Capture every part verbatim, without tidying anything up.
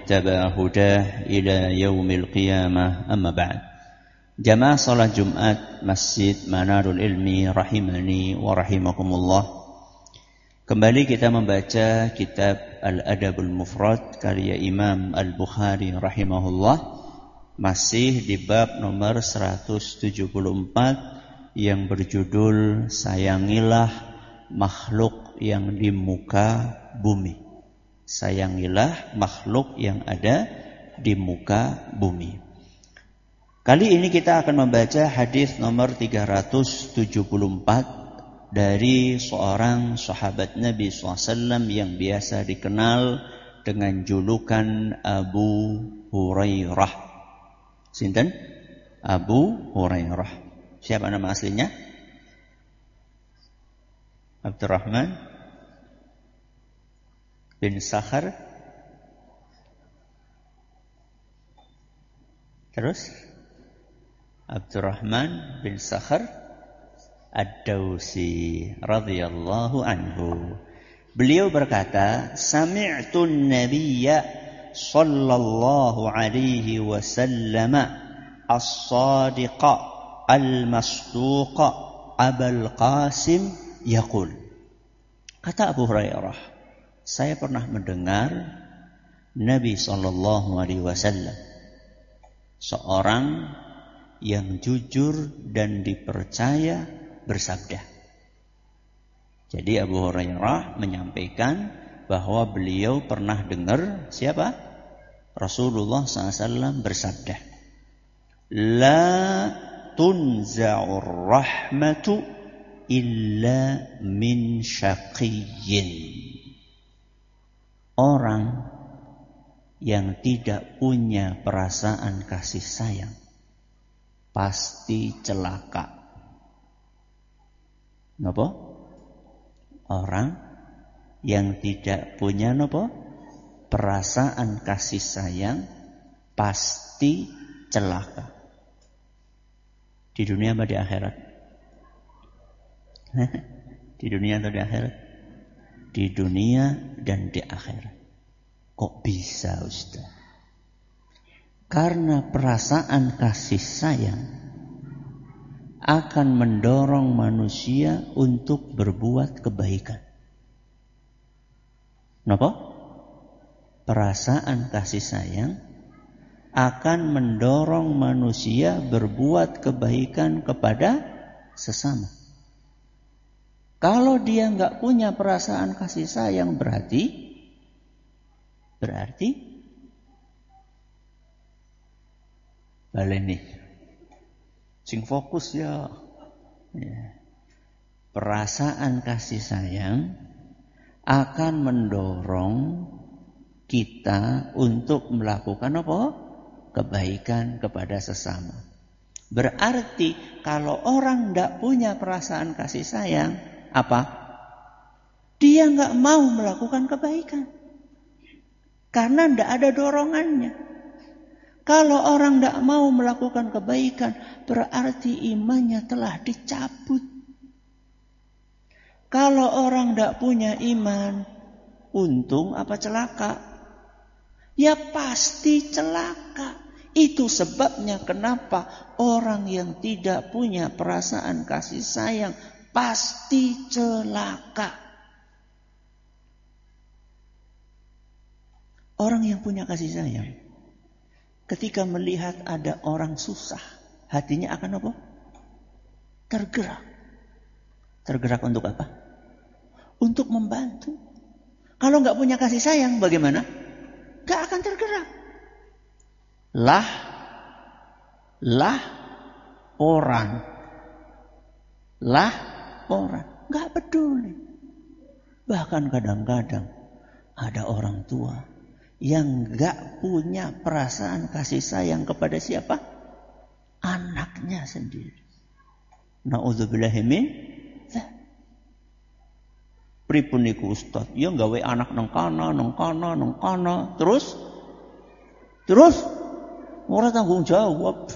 اتبع هداه إلى يوم القيامة أما بعد. Jamaah salat Jumat Masjid Manarul Ilmi rahimani wa rahimakumullah. Kembali kita membaca kitab Al-Adabul Mufrad karya Imam Al-Bukhari rahimahullah, masih di bab nomor seratus tujuh puluh empat yang berjudul Sayangilah makhluk yang di muka bumi. Sayangilah makhluk yang ada di muka bumi. Kali ini kita akan membaca hadis nomor tiga ratus tujuh puluh empat dari seorang sahabat Nabi shallallahu alaihi wasallam yang biasa dikenal dengan julukan Abu Hurairah. Sinten? Abu Hurairah. Siapa nama aslinya? Abdurrahman bin Sakhar. Terus? Abdurrahman bin Sakhar Ad-Dawsi radhiyallahu anhu. Beliau berkata, Sami'tun Nabiyya sallallahu alaihi wasallam as-sadiqa al-masduqa Abul Qasim yaqul. Kata Abu Hurairah, saya pernah mendengar Nabi sallallahu alaihi wasallam, seorang yang jujur dan dipercaya, bersabda. Jadi Abu Hurairah menyampaikan bahwa beliau pernah dengar siapa? Rasulullah shallallahu alaihi wasallam bersabda, La tunza'ur rahmatu illa min syaqiyyin. Orang yang tidak punya perasaan kasih sayang pasti celaka. Napa? Orang yang tidak punya napa? Perasaan kasih sayang pasti celaka. Di dunia apa di akhirat? Di dunia atau di akhirat? Di dunia dan di akhirat. Kok bisa, Ustaz? Karena perasaan kasih sayang akan mendorong manusia untuk berbuat kebaikan. Kenapa? Perasaan kasih sayang akan mendorong manusia berbuat kebaikan kepada sesama. Kalau dia nggak punya perasaan kasih sayang, berarti berarti baleni sing fokus ya. ya. Perasaan kasih sayang akan mendorong kita untuk melakukan apa? Kebaikan kepada sesama. Berarti kalau orang tidak punya perasaan kasih sayang, apa? Dia nggak mau melakukan kebaikan karena tidak ada dorongannya. Kalau orang tidak mau melakukan kebaikan, berarti imannya telah dicabut. Kalau orang tidak punya iman, untung apa celaka? Ya pasti celaka. Itu sebabnya kenapa orang yang tidak punya perasaan kasih sayang pasti celaka. Orang yang punya kasih sayang, ketika melihat ada orang susah, hatinya akan apa? Tergerak. Tergerak untuk apa? Untuk membantu. Kalau nggak punya kasih sayang, bagaimana? Nggak akan tergerak. Lah, lah orang, lah orang, nggak peduli. Bahkan kadang-kadang ada orang tua yang nggak punya perasaan kasih sayang kepada siapa? Anaknya sendiri. Na'udzubillahi min dzalik. Pripun niku Ustaz? Ya gawe anak nang kana, nang kana, nang kana, terus terus ora tanggung jawab.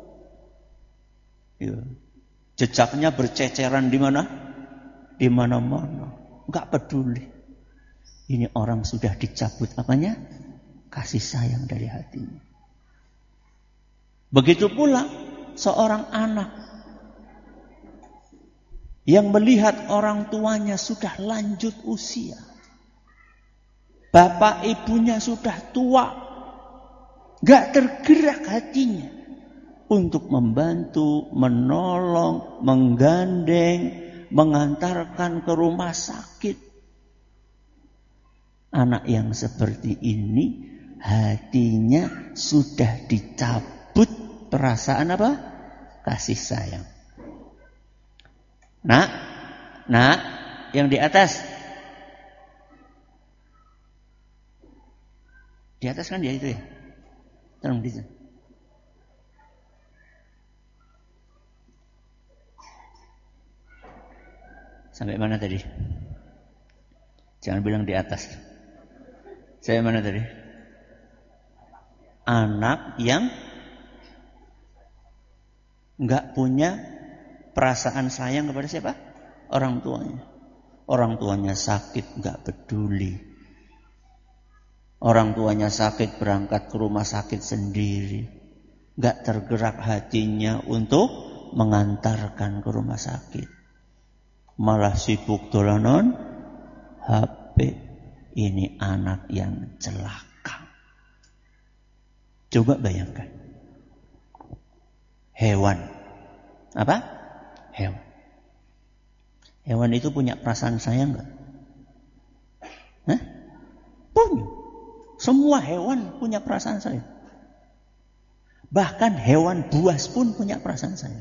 Ya. Jejaknya berceceran di mana? Di mana-mana. Enggak peduli. Ini orang sudah dicabut apanya? kasih sayang dari hatinya. Begitu pula seorang anak yang melihat orang tuanya sudah lanjut usia. Bapak ibunya sudah tua. Gak tergerak hatinya untuk membantu, menolong, menggandeng, mengantarkan ke rumah sakit. Anak yang seperti ini hatinya sudah dicabut perasaan apa? Kasih sayang. Nak, nak, yang di atas. Di atas kan dia itu ya. Tolong di sana. Sampai mana tadi? Jangan bilang di atas. Sampai mana tadi? Anak yang enggak punya perasaan sayang kepada siapa? Orang tuanya. Orang tuanya sakit enggak peduli. Orang tuanya sakit berangkat ke rumah sakit sendiri. Enggak tergerak hatinya untuk mengantarkan ke rumah sakit. Malah sibuk dolanan H P. Ini anak yang celaka. Coba bayangkan. Hewan. Apa? Hewan. Hewan itu punya perasaan sayang enggak? Hah? Punya. Semua hewan punya perasaan sayang. Bahkan hewan buas pun punya perasaan sayang.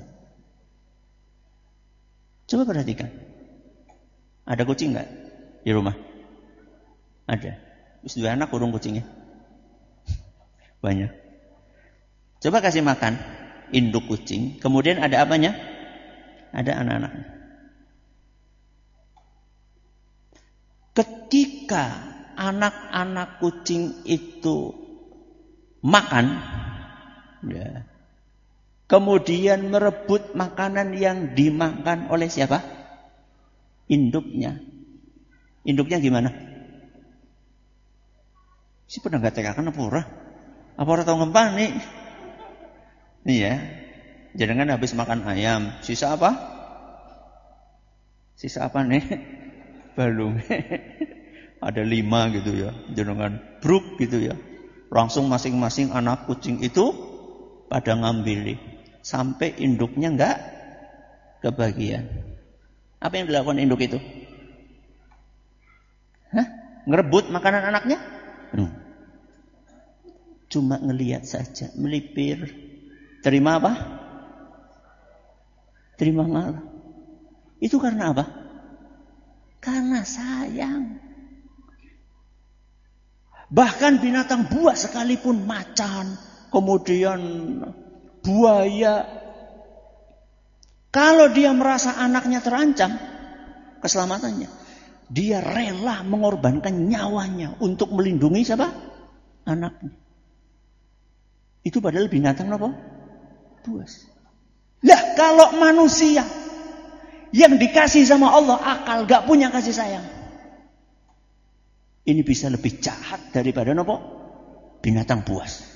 Coba perhatikan. Ada kucing enggak di rumah? Ada. Terus dua anak urung kucingnya. Banyak. Coba kasih makan induk kucing. Kemudian ada apanya? Ada anak-anaknya. Ketika anak-anak kucing itu makan, ya, kemudian merebut makanan yang dimakan oleh siapa? Induknya. Induknya gimana? Si pernah gak tekakan apa ora? Apa ora tau ngempang nih? Nih ya. Jangan habis makan ayam, sisa apa? Sisa apa nih? Balung. Ada lima gitu ya. Jangan bruk gitu ya. Langsung masing-masing anak kucing itu pada ngambil sampai induknya enggak kebagian. Apa yang dilakukan induk itu? Hah? Ngerebut makanan anaknya? Hmm. Cuma ngelihat saja, melipir. Terima apa? Terima malah. Itu karena apa? Karena sayang. Bahkan binatang buas sekalipun, macan, kemudian buaya, kalau dia merasa anaknya terancam keselamatannya, dia rela mengorbankan nyawanya untuk melindungi siapa? Anaknya. Itu padahal binatang apa? Buas. Lah kalau manusia yang dikasih sama Allah akal, gak punya kasih sayang, ini bisa lebih jahat daripada apa? Binatang buas.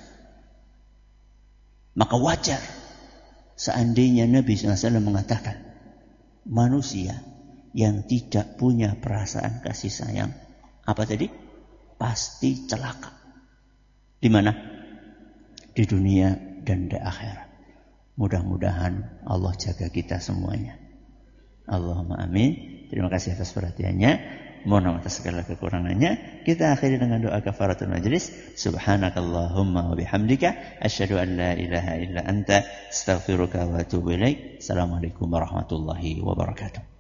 Maka wajar seandainya Nabi shallallahu alaihi wasallam mengatakan manusia yang tidak punya perasaan kasih sayang, apa tadi? Pasti celaka. Di mana? Di dunia dan di akhirat. Mudah-mudahan Allah jaga kita semuanya. Allahumma amin. Terima kasih atas perhatiannya. Mohon maaf atas segala kekurangannya. Kita akhiri dengan doa kafaratul majlis. Subhanakallahumma wa bihamdika asyhadu an la ilaha illa anta astaghfiruka wa atubu ilaik. Assalamualaikum warahmatullahi wabarakatuh.